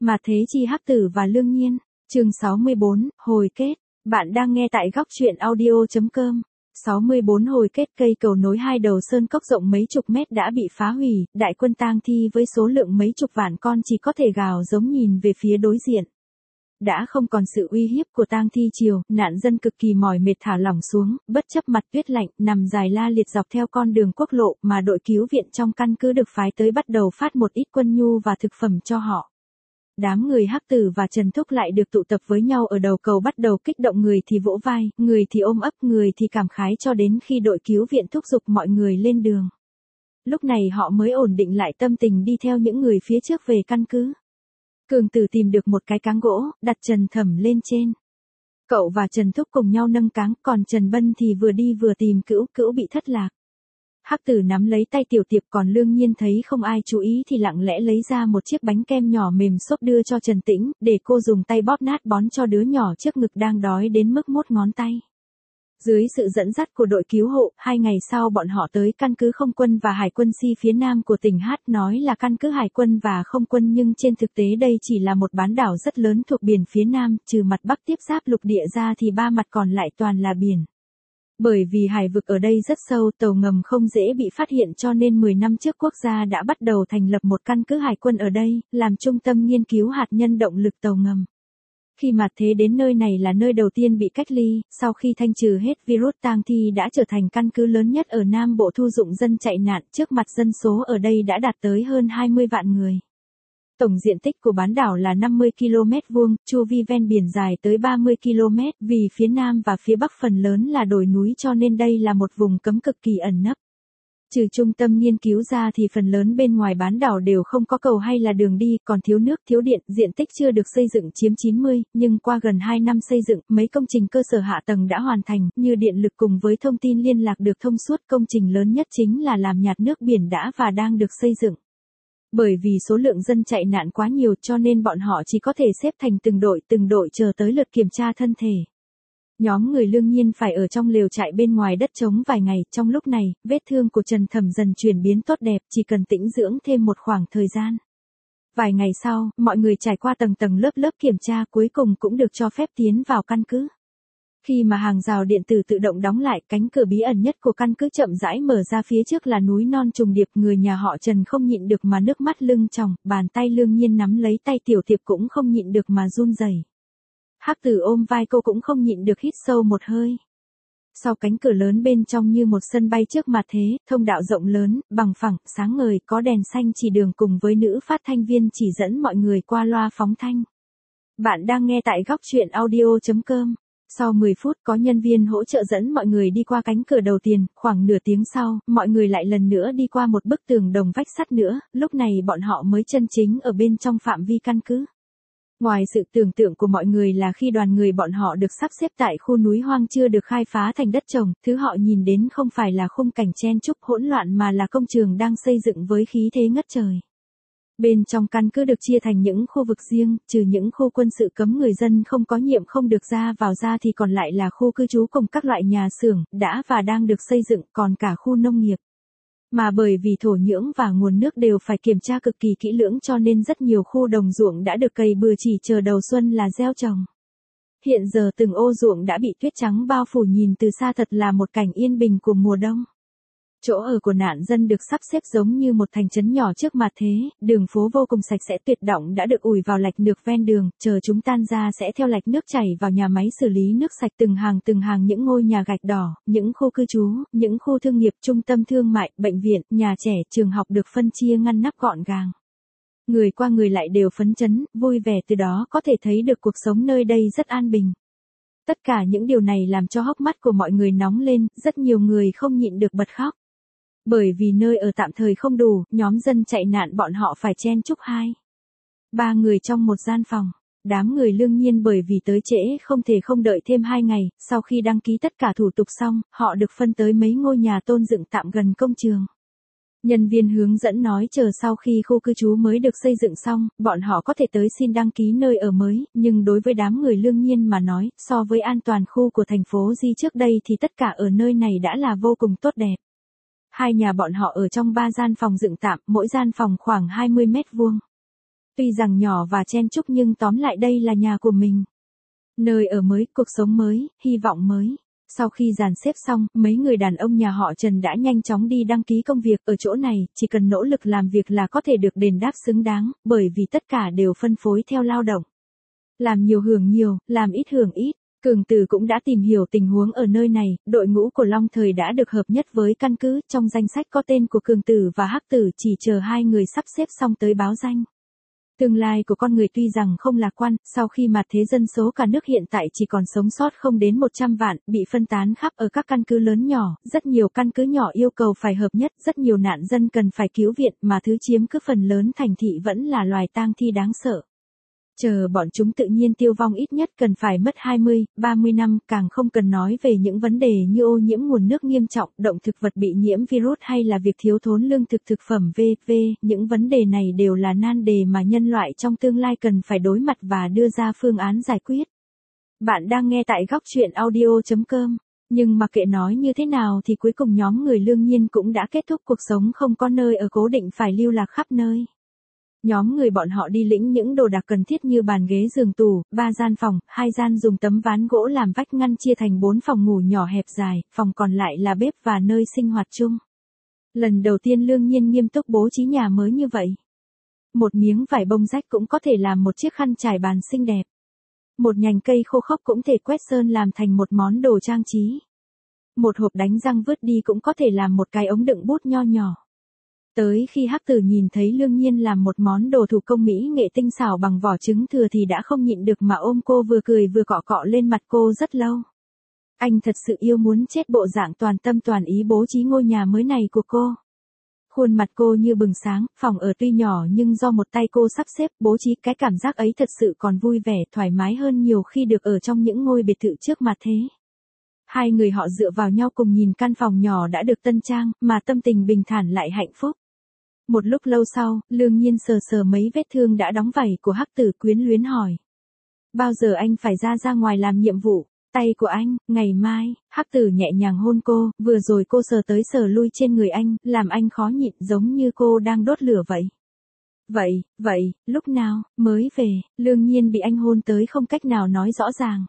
Mà Thế Chi Hắc Tử và Lương Nhiên, chương 64, hồi kết. Bạn đang nghe tại góc truyện audio.com. 64 hồi kết. Cây cầu nối hai đầu sơn cốc rộng mấy chục mét đã bị phá hủy, đại quân tang thi với số lượng mấy chục vạn con chỉ có thể gào giống nhìn về phía đối diện. Đã không còn sự uy hiếp của tang thi triều, nạn dân cực kỳ mỏi mệt thả lỏng xuống, bất chấp mặt tuyết lạnh, nằm dài la liệt dọc theo con đường quốc lộ mà đội cứu viện trong căn cứ được phái tới bắt đầu phát một ít quân nhu và thực phẩm cho họ. Đám người Hắc Tử và Trần Thúc lại được tụ tập với nhau ở đầu cầu bắt đầu kích động, người thì vỗ vai, người thì ôm ấp, người thì cảm khái cho đến khi đội cứu viện thúc giục mọi người lên đường. Lúc này họ mới ổn định lại tâm tình đi theo những người phía trước về căn cứ. Cường Tử tìm được một cái cáng gỗ, đặt Trần Thẩm lên trên. Cậu và Trần Thúc cùng nhau nâng cáng, còn Trần Bân thì vừa đi vừa tìm Cữu bị thất lạc. Hắc Tử nắm lấy tay Tiểu Tiệp, còn Lương Nhiên thấy không ai chú ý thì lặng lẽ lấy ra một chiếc bánh kem nhỏ mềm xốp đưa cho Trần Tĩnh, để cô dùng tay bóp nát bón cho đứa nhỏ trước ngực đang đói đến mức mốt ngón tay. Dưới sự dẫn dắt của đội cứu hộ, 2 ngày sau bọn họ tới căn cứ không quân và hải quân Si phía nam của tỉnh H, nói là căn cứ hải quân và không quân nhưng trên thực tế đây chỉ là một bán đảo rất lớn thuộc biển phía nam, trừ mặt bắc tiếp giáp lục địa ra thì 3 mặt còn lại toàn là biển. Bởi vì hải vực ở đây rất sâu, tàu ngầm không dễ bị phát hiện cho nên 10 năm trước quốc gia đã bắt đầu thành lập một căn cứ hải quân ở đây, làm trung tâm nghiên cứu hạt nhân động lực tàu ngầm. Khi mà thế đến nơi này là nơi đầu tiên bị cách ly, sau khi thanh trừ hết virus tang thi đã trở thành căn cứ lớn nhất ở Nam Bộ thu dụng dân chạy nạn, trước mặt dân số ở đây đã đạt tới hơn 20 vạn người. Tổng diện tích của bán đảo là 50 km vuông, chu vi ven biển dài tới 30 km, vì phía nam và phía bắc phần lớn là đồi núi cho nên đây là một vùng cấm cực kỳ ẩn nấp. Trừ trung tâm nghiên cứu ra thì phần lớn bên ngoài bán đảo đều không có cầu hay là đường đi, còn thiếu nước, thiếu điện, diện tích chưa được xây dựng chiếm 90, nhưng qua gần 2 năm xây dựng, mấy công trình cơ sở hạ tầng đã hoàn thành, như điện lực cùng với thông tin liên lạc được thông suốt. Công trình lớn nhất chính là làm nhạt nước biển đã và đang được xây dựng. Bởi vì số lượng dân chạy nạn quá nhiều cho nên bọn họ chỉ có thể xếp thành từng đội chờ tới lượt kiểm tra thân thể. Nhóm người Lương Nhiên phải ở trong lều trại bên ngoài đất trống vài ngày, trong lúc này, vết thương của Trần Thẩm dần chuyển biến tốt đẹp, chỉ cần tĩnh dưỡng thêm một khoảng thời gian. Vài ngày sau, mọi người trải qua tầng lớp kiểm tra cuối cùng cũng được cho phép tiến vào căn cứ. Khi mà hàng rào điện tử tự động đóng lại, cánh cửa bí ẩn nhất của căn cứ chậm rãi mở ra, phía trước là núi non trùng điệp, người nhà họ Trần không nhịn được mà nước mắt lưng tròng, bàn tay Lương Nhiên nắm lấy tay Tiểu Tiệp cũng không nhịn được mà run rẩy. Hắc Tử ôm vai cô cũng không nhịn được hít sâu một hơi. Sau cánh cửa lớn bên trong như một sân bay trước mặt thế, thông đạo rộng lớn, bằng phẳng, sáng ngời, có đèn xanh chỉ đường cùng với nữ phát thanh viên chỉ dẫn mọi người qua loa phóng thanh. Bạn đang nghe tại góc truyện audio.com. Sau 10 phút có nhân viên hỗ trợ dẫn mọi người đi qua cánh cửa đầu tiên, khoảng nửa tiếng sau, mọi người lại lần nữa đi qua một bức tường đồng vách sắt nữa, lúc này bọn họ mới chân chính ở bên trong phạm vi căn cứ. Ngoài sự tưởng tượng của mọi người là khi đoàn người bọn họ được sắp xếp tại khu núi hoang chưa được khai phá thành đất trồng, thứ họ nhìn đến không phải là khung cảnh chen chúc hỗn loạn mà là công trường đang xây dựng với khí thế ngất trời. Bên trong căn cứ được chia thành những khu vực riêng, trừ những khu quân sự cấm người dân không có nhiệm không được ra vào ra thì còn lại là khu cư trú cùng các loại nhà xưởng, đã và đang được xây dựng, còn cả khu nông nghiệp. Mà bởi vì thổ nhưỡng và nguồn nước đều phải kiểm tra cực kỳ kỹ lưỡng cho nên rất nhiều khu đồng ruộng đã được cày bừa chỉ chờ đầu xuân là gieo trồng. Hiện giờ từng ô ruộng đã bị tuyết trắng bao phủ, nhìn từ xa thật là một cảnh yên bình của mùa đông. Chỗ ở của nạn dân được sắp xếp giống như một thành trấn nhỏ trước mặt thế, đường phố vô cùng sạch sẽ tuyệt động đã được ủi vào lạch nước ven đường, chờ chúng tan ra sẽ theo lạch nước chảy vào nhà máy xử lý nước sạch, từng hàng những ngôi nhà gạch đỏ, những khu cư trú, những khu thương nghiệp, trung tâm thương mại, bệnh viện, nhà trẻ, trường học được phân chia ngăn nắp gọn gàng. Người qua người lại đều phấn chấn, vui vẻ, từ đó có thể thấy được cuộc sống nơi đây rất an bình. Tất cả những điều này làm cho hốc mắt của mọi người nóng lên, rất nhiều người không nhịn được bật khóc. Bởi vì nơi ở tạm thời không đủ, nhóm dân chạy nạn bọn họ phải chen chúc 2-3 người trong một gian phòng. Đám người Lương Nhiên bởi vì tới trễ không thể không đợi thêm 2 ngày, sau khi đăng ký tất cả thủ tục xong, họ được phân tới mấy ngôi nhà tôn dựng tạm gần công trường. Nhân viên hướng dẫn nói chờ sau khi khu cư trú mới được xây dựng xong, bọn họ có thể tới xin đăng ký nơi ở mới, nhưng đối với đám người Lương Nhiên mà nói, so với an toàn khu của thành phố Di trước đây thì tất cả ở nơi này đã là vô cùng tốt đẹp. 2 nhà bọn họ ở trong 3 gian phòng dựng tạm, mỗi gian phòng khoảng 20 mét vuông. Tuy rằng nhỏ và chen chúc nhưng tóm lại đây là nhà của mình. Nơi ở mới, cuộc sống mới, hy vọng mới. Sau khi dàn xếp xong, mấy người đàn ông nhà họ Trần đã nhanh chóng đi đăng ký công việc. Ở chỗ này, chỉ cần nỗ lực làm việc là có thể được đền đáp xứng đáng, bởi vì tất cả đều phân phối theo lao động. Làm nhiều hưởng nhiều, làm ít hưởng ít. Cường Tử cũng đã tìm hiểu tình huống ở nơi này, đội ngũ của Long Thời đã được hợp nhất với căn cứ, trong danh sách có tên của Cường Tử và Hắc Tử, chỉ chờ hai người sắp xếp xong tới báo danh. Tương lai của con người tuy rằng không lạc quan, sau khi mà thế dân số cả nước hiện tại chỉ còn sống sót không đến 100 vạn, bị phân tán khắp ở các căn cứ lớn nhỏ, rất nhiều căn cứ nhỏ yêu cầu phải hợp nhất, rất nhiều nạn dân cần phải cứu viện, mà thứ chiếm cứ phần lớn thành thị vẫn là loài tang thi đáng sợ. Chờ bọn chúng tự nhiên tiêu vong ít nhất cần phải mất 20, 30 năm, càng không cần nói về những vấn đề như ô nhiễm nguồn nước nghiêm trọng, động thực vật bị nhiễm virus hay là việc thiếu thốn lương thực thực phẩm v.v. Những vấn đề này đều là nan đề mà nhân loại trong tương lai cần phải đối mặt và đưa ra phương án giải quyết. Bạn đang nghe tại góc chuyện audio.com. Nhưng mà kệ nói như thế nào thì cuối cùng nhóm người Lương Nhiên cũng đã kết thúc cuộc sống không có nơi ở cố định, phải lưu lạc khắp nơi. Nhóm người bọn họ đi lĩnh những đồ đạc cần thiết như bàn ghế giường tủ, 3 gian phòng, 2 gian dùng tấm ván gỗ làm vách ngăn chia thành 4 phòng ngủ nhỏ hẹp dài, phòng còn lại là bếp và nơi sinh hoạt chung. Lần đầu tiên Lương Nhiên nghiêm túc bố trí nhà mới như vậy. Một miếng vải bông rách cũng có thể làm một chiếc khăn trải bàn xinh đẹp. Một nhành cây khô khốc cũng thể quét sơn làm thành một món đồ trang trí. Một hộp đánh răng vứt đi cũng có thể làm một cái ống đựng bút nho nhỏ. Tới khi Hắc Tử nhìn thấy Lương Nhiên làm một món đồ thủ công mỹ nghệ tinh xảo bằng vỏ trứng thừa thì đã không nhịn được mà ôm cô vừa cười vừa cọ cọ lên mặt cô rất lâu. Anh thật sự yêu muốn chết bộ dạng toàn tâm toàn ý bố trí ngôi nhà mới này của cô. Khuôn mặt cô như bừng sáng, phòng ở tuy nhỏ nhưng do một tay cô sắp xếp bố trí, cái cảm giác ấy thật sự còn vui vẻ, thoải mái hơn nhiều khi được ở trong những ngôi biệt thự trước mặt thế. Hai người họ dựa vào nhau cùng nhìn căn phòng nhỏ đã được tân trang, mà tâm tình bình thản lại hạnh phúc. Một lúc lâu sau, Lương Nhiên sờ sờ mấy vết thương đã đóng vảy của Hắc Tử, quyến luyến hỏi. Bao giờ anh phải ra ngoài làm nhiệm vụ? Tay của anh, ngày mai. Hắc Tử nhẹ nhàng hôn cô, vừa rồi cô sờ tới sờ lui trên người anh, làm anh khó nhịn giống như cô đang đốt lửa vậy. Vậy, lúc nào, mới về? Lương Nhiên bị anh hôn tới không cách nào nói rõ ràng.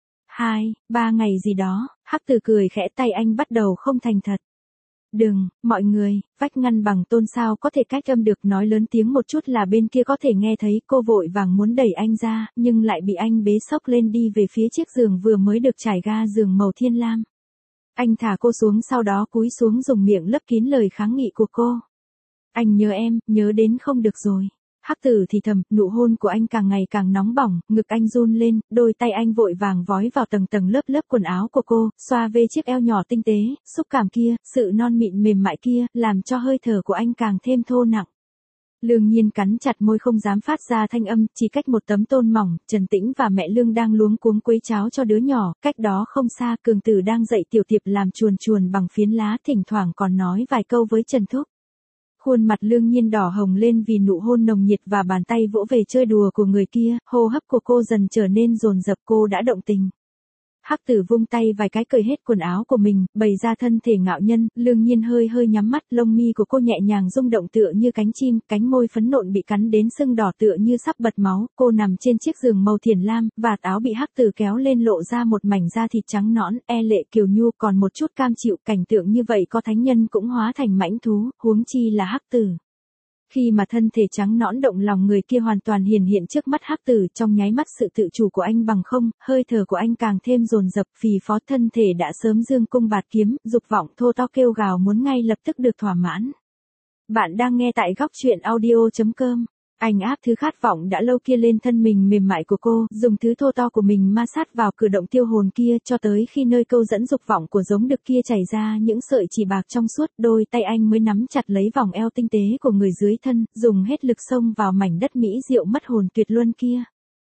2, 3 ngày gì đó. Hắc Tử cười khẽ, tay anh bắt đầu không thành thật. Đừng, mọi người, vách ngăn bằng tôn sao có thể cách âm được, nói lớn tiếng một chút là bên kia có thể nghe thấy. Cô vội vàng muốn đẩy anh ra, nhưng lại bị anh bế xốc lên đi về phía chiếc giường vừa mới được trải ga giường màu thiên lam. Anh thả cô xuống, sau đó cúi xuống dùng miệng lấp kín lời kháng nghị của cô. Anh nhớ em, nhớ đến không được rồi. Hắc Tử thì thầm, nụ hôn của anh càng ngày càng nóng bỏng, ngực anh run lên, đôi tay anh vội vàng vói vào tầng lớp quần áo của cô, xoa về chiếc eo nhỏ tinh tế, xúc cảm kia, sự non mịn mềm mại kia, làm cho hơi thở của anh càng thêm thô nặng. Lương Nhiên cắn chặt môi không dám phát ra thanh âm, chỉ cách một tấm tôn mỏng, Trần Tĩnh và mẹ Lương đang luống cuống quấy cháo cho đứa nhỏ, cách đó không xa Cường Tử đang dạy tiểu tiệp làm chuồn bằng phiến lá, thỉnh thoảng còn nói vài câu với Trần Thúc. Khuôn mặt Lương Nhiên đỏ hồng lên vì nụ hôn nồng nhiệt và bàn tay vỗ về chơi đùa của người kia, hô hấp của cô dần trở nên dồn dập, cô đã động tình. Hắc Tử vung tay vài cái cởi hết quần áo của mình, bày ra thân thể ngạo nhân, Lương Nhiên hơi nhắm mắt, lông mi của cô nhẹ nhàng rung động tựa như cánh chim, cánh môi phấn nộn bị cắn đến sưng đỏ tựa như sắp bật máu, cô nằm trên chiếc giường màu thiển lam, vạt áo bị Hắc Tử kéo lên lộ ra một mảnh da thịt trắng nõn, e lệ kiều nhu, còn một chút cam chịu, cảnh tượng như vậy có thánh nhân cũng hóa thành mãnh thú, huống chi là Hắc Tử. Khi mà thân thể trắng nõn động lòng người kia hoàn toàn hiển hiện trước mắt Hắc Tử, trong nháy mắt sự tự chủ của anh bằng không, hơi thở của anh càng thêm dồn dập, phì phó, thân thể đã sớm dương cung bạt kiếm, dục vọng thô to kêu gào muốn ngay lập tức được thỏa mãn. Bạn đang nghe tại góc chuyện audio.com. Anh áp thứ khát vọng đã lâu kia lên thân mình mềm mại của cô, dùng thứ thô to của mình ma sát vào cử động tiêu hồn kia cho tới khi nơi câu dẫn dục vọng của giống đực kia chảy ra những sợi chỉ bạc trong suốt, đôi tay anh mới nắm chặt lấy vòng eo tinh tế của người dưới thân, dùng hết lực xông vào mảnh đất mỹ diệu mất hồn tuyệt luân kia.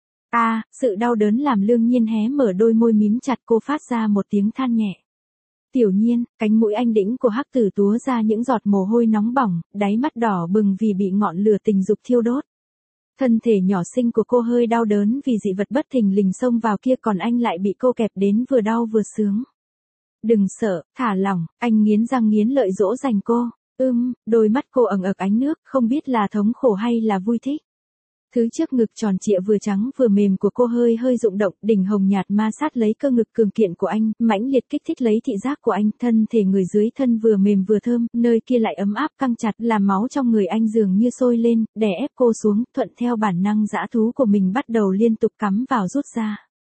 Sự đau đớn làm Lương Nhiên hé mở đôi môi mím chặt, cô phát ra một tiếng than nhẹ. Tiểu Nhiên, cánh mũi anh đĩnh của Hắc Tử túa ra những giọt mồ hôi nóng bỏng, đáy mắt đỏ bừng vì bị ngọn lửa tình dục thiêu đốt. Thân thể nhỏ xinh của cô hơi đau đớn vì dị vật bất thình lình xông vào kia, còn anh lại bị cô kẹp đến vừa đau vừa sướng. Đừng sợ, thả lỏng, anh nghiến răng nghiến lợi dỗ dành cô. Đôi mắt cô ẩn ực ánh nước, không biết là thống khổ hay là vui thích. Thứ trước ngực tròn trịa vừa trắng vừa mềm của cô hơi hơi rụng động, đỉnh hồng nhạt ma sát lấy cơ ngực cường kiện của anh, mãnh liệt kích thích lấy thị giác của anh, thân thể người dưới thân vừa mềm vừa thơm, nơi kia lại ấm áp căng chặt, làm máu trong người anh dường như sôi lên, đè ép cô xuống, thuận theo bản năng dã thú của mình bắt đầu liên tục cắm vào rút ra.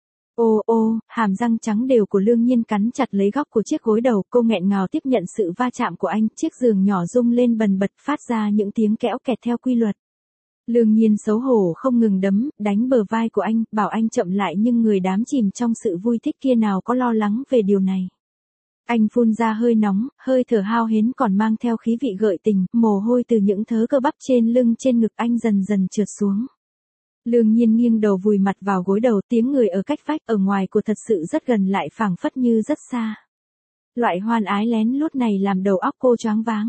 Ô ô, hàm răng trắng đều của Lương Nhiên cắn chặt lấy góc của chiếc gối đầu, cô nghẹn ngào tiếp nhận sự va chạm của anh, chiếc giường nhỏ rung lên bần bật phát ra những tiếng kẽo kẹt theo quy luật. Lương Nhiên xấu hổ không ngừng đấm, đánh bờ vai của anh, bảo anh chậm lại nhưng người đắm chìm trong sự vui thích kia nào có lo lắng về điều này. Anh phun ra hơi nóng, hơi thở hao hến còn mang theo khí vị gợi tình, mồ hôi từ những thớ cơ bắp trên lưng trên ngực anh dần dần trượt xuống. Lương Nhiên nghiêng đầu vùi mặt vào gối đầu, tiếng người ở cách vách ở ngoài của thật sự rất gần lại phảng phất như rất xa. Loại hoan ái lén lút này làm đầu óc cô choáng váng.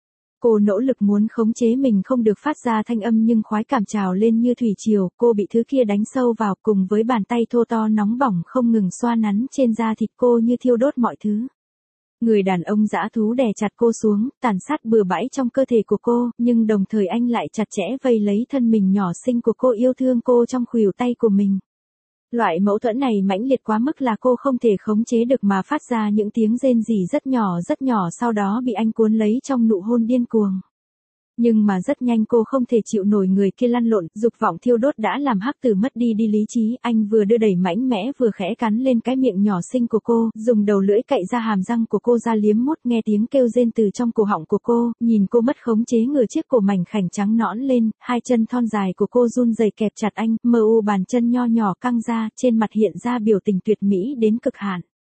Cô nỗ lực muốn khống chế mình không được phát ra thanh âm nhưng khoái cảm trào lên như thủy triều, cô bị thứ kia đánh sâu vào cùng với bàn tay thô to nóng bỏng không ngừng xoa nắn trên da thịt cô như thiêu đốt mọi thứ. Người đàn ông dã thú đè chặt cô xuống, tàn sát bừa bãi trong cơ thể của cô, nhưng đồng thời anh lại chặt chẽ vây lấy thân mình nhỏ xinh của cô, yêu thương cô trong khuỷu tay của mình. Loại mâu thuẫn này mãnh liệt quá mức là cô không thể khống chế được mà phát ra những tiếng rên rỉ rất nhỏ sau đó bị anh cuốn lấy trong nụ hôn điên cuồng. Nhưng mà rất nhanh cô không thể chịu nổi người kia lăn lộn, dục vọng thiêu đốt đã làm Hắc Tử mất đi lý trí, anh vừa đưa đẩy mạnh mẽ vừa khẽ cắn lên cái miệng nhỏ xinh của cô, dùng đầu lưỡi cậy ra hàm răng của cô ra liếm mút, nghe tiếng kêu rên từ trong cổ họng của cô, nhìn cô mất khống chế ngửa chiếc cổ mảnh khảnh trắng nõn lên, hai chân thon dài của cô run rẩy kẹp chặt anh, mờ u bàn chân nho nhỏ căng ra, trên mặt hiện ra biểu tình tuyệt mỹ đến cực hạn.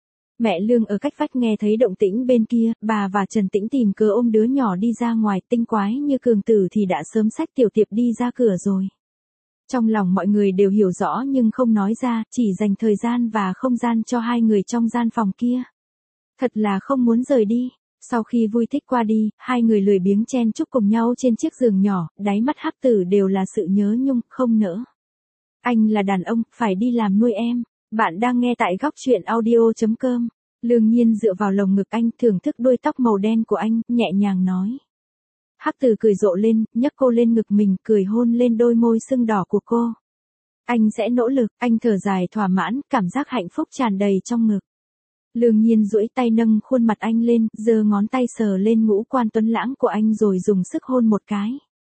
Mẹ Lương ở cách vách nghe thấy động tĩnh bên kia, bà và Trần Tĩnh tìm cớ ôm đứa nhỏ đi ra ngoài, tinh quái như Cường Tử thì đã sớm xách Tiểu Tiệp đi ra cửa rồi. Trong lòng mọi người đều hiểu rõ nhưng không nói ra, chỉ dành thời gian và không gian cho hai người trong gian phòng kia. Thật là không muốn rời đi. Sau khi vui thích qua đi, hai người lười biếng chen chúc cùng nhau trên chiếc giường nhỏ, đáy mắt Hắc Tử đều là sự nhớ nhung, không nỡ. Anh là đàn ông, phải đi làm nuôi em. Bạn đang nghe tại góc truyện audio.com. Lương Nhiên dựa vào lồng ngực anh, thưởng thức đuôi tóc màu đen của anh, nhẹ nhàng nói. Hắc Tử cười rộ lên, nhấc cô lên ngực mình, cười hôn lên đôi môi sưng đỏ của cô. Anh sẽ nỗ lực, anh thở dài thỏa mãn, cảm giác hạnh phúc tràn đầy trong ngực. Lương Nhiên duỗi tay nâng khuôn mặt anh lên, giơ ngón tay sờ lên ngũ quan tuấn lãng của anh rồi dùng sức hôn một cái.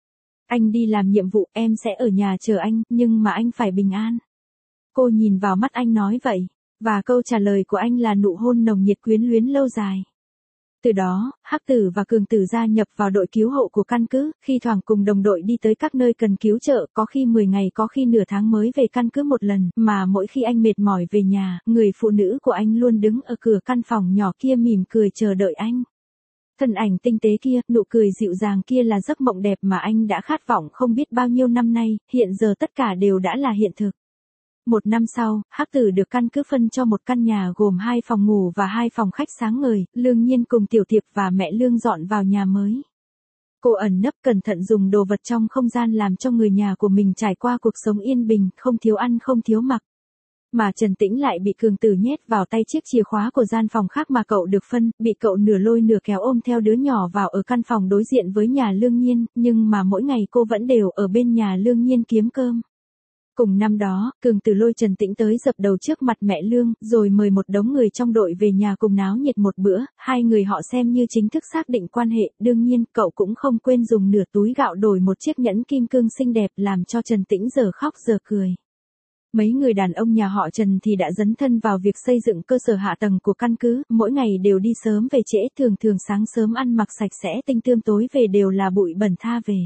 Anh đi làm nhiệm vụ, em sẽ ở nhà chờ anh, nhưng mà anh phải bình an. Cô nhìn vào mắt anh nói vậy, và câu trả lời của anh là nụ hôn nồng nhiệt quyến luyến lâu dài. Từ đó, Hắc Tử và Cường Tử gia nhập vào đội cứu hộ của căn cứ, khi thoảng cùng đồng đội đi tới các nơi cần cứu trợ, có khi 10 ngày có khi nửa tháng mới về căn cứ một lần, mà mỗi khi anh mệt mỏi về nhà, người phụ nữ của anh luôn đứng ở cửa căn phòng nhỏ kia mỉm cười chờ đợi anh. Thân ảnh tinh tế kia, nụ cười dịu dàng kia là giấc mộng đẹp mà anh đã khát vọng không biết bao nhiêu năm nay, hiện giờ tất cả đều đã là hiện thực. Một năm sau, Hắc Tử được căn cứ phân cho một căn nhà gồm 2 phòng ngủ và 2 phòng khách sáng ngời, Lương Nhiên cùng Tiểu Tiệp và mẹ Lương dọn vào nhà mới. Cô ẩn nấp cẩn thận dùng đồ vật trong không gian làm cho người nhà của mình trải qua cuộc sống yên bình, không thiếu ăn không thiếu mặc. Mà Trần Tĩnh lại bị Cường Tử nhét vào tay chiếc chìa khóa của gian phòng khác mà cậu được phân, bị cậu nửa lôi nửa kéo ôm theo đứa nhỏ vào ở căn phòng đối diện với nhà Lương Nhiên, nhưng mà mỗi ngày cô vẫn đều ở bên nhà Lương Nhiên kiếm cơm. Cùng năm đó, Cường Tử lôi Trần Tĩnh tới dập đầu trước mặt mẹ Lương, rồi mời một đống người trong đội về nhà cùng náo nhiệt một bữa, hai người họ xem như chính thức xác định quan hệ, đương nhiên cậu cũng không quên dùng nửa túi gạo đổi một chiếc nhẫn kim cương xinh đẹp làm cho Trần Tĩnh giờ khóc giờ cười. Mấy người đàn ông nhà họ Trần thì đã dấn thân vào việc xây dựng cơ sở hạ tầng của căn cứ, mỗi ngày đều đi sớm về trễ, thường sáng sớm ăn mặc sạch sẽ tinh tươm, tối về đều là bụi bẩn tha về.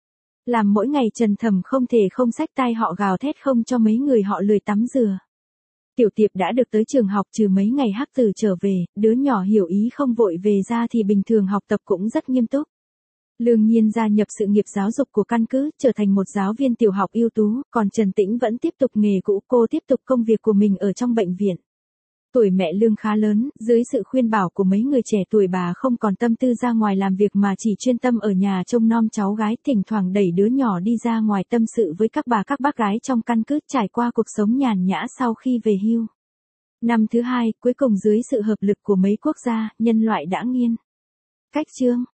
Làm mỗi ngày Trần Thẩm không thể không xách tai họ gào thét không cho mấy người họ lười tắm rửa. Tiểu Tiệp đã được tới trường học trừ mấy ngày Hắc Tử trở về, đứa nhỏ hiểu ý không vội về ra thì bình thường học tập cũng rất nghiêm túc. Lương Nhiên gia nhập sự nghiệp giáo dục của căn cứ, trở thành một giáo viên tiểu học ưu tú, còn Trần Tĩnh vẫn tiếp tục nghề cũ, cô tiếp tục công việc của mình ở trong bệnh viện. Tuổi mẹ Lương khá lớn, dưới sự khuyên bảo của mấy người trẻ tuổi bà không còn tâm tư ra ngoài làm việc mà chỉ chuyên tâm ở nhà trông nom cháu gái, thỉnh thoảng đẩy đứa nhỏ đi ra ngoài tâm sự với các bà các bác gái trong căn cứ, trải qua cuộc sống nhàn nhã sau khi về hưu. Năm thứ 2, cuối cùng dưới sự hợp lực của mấy quốc gia, nhân loại đã nghiên cách chương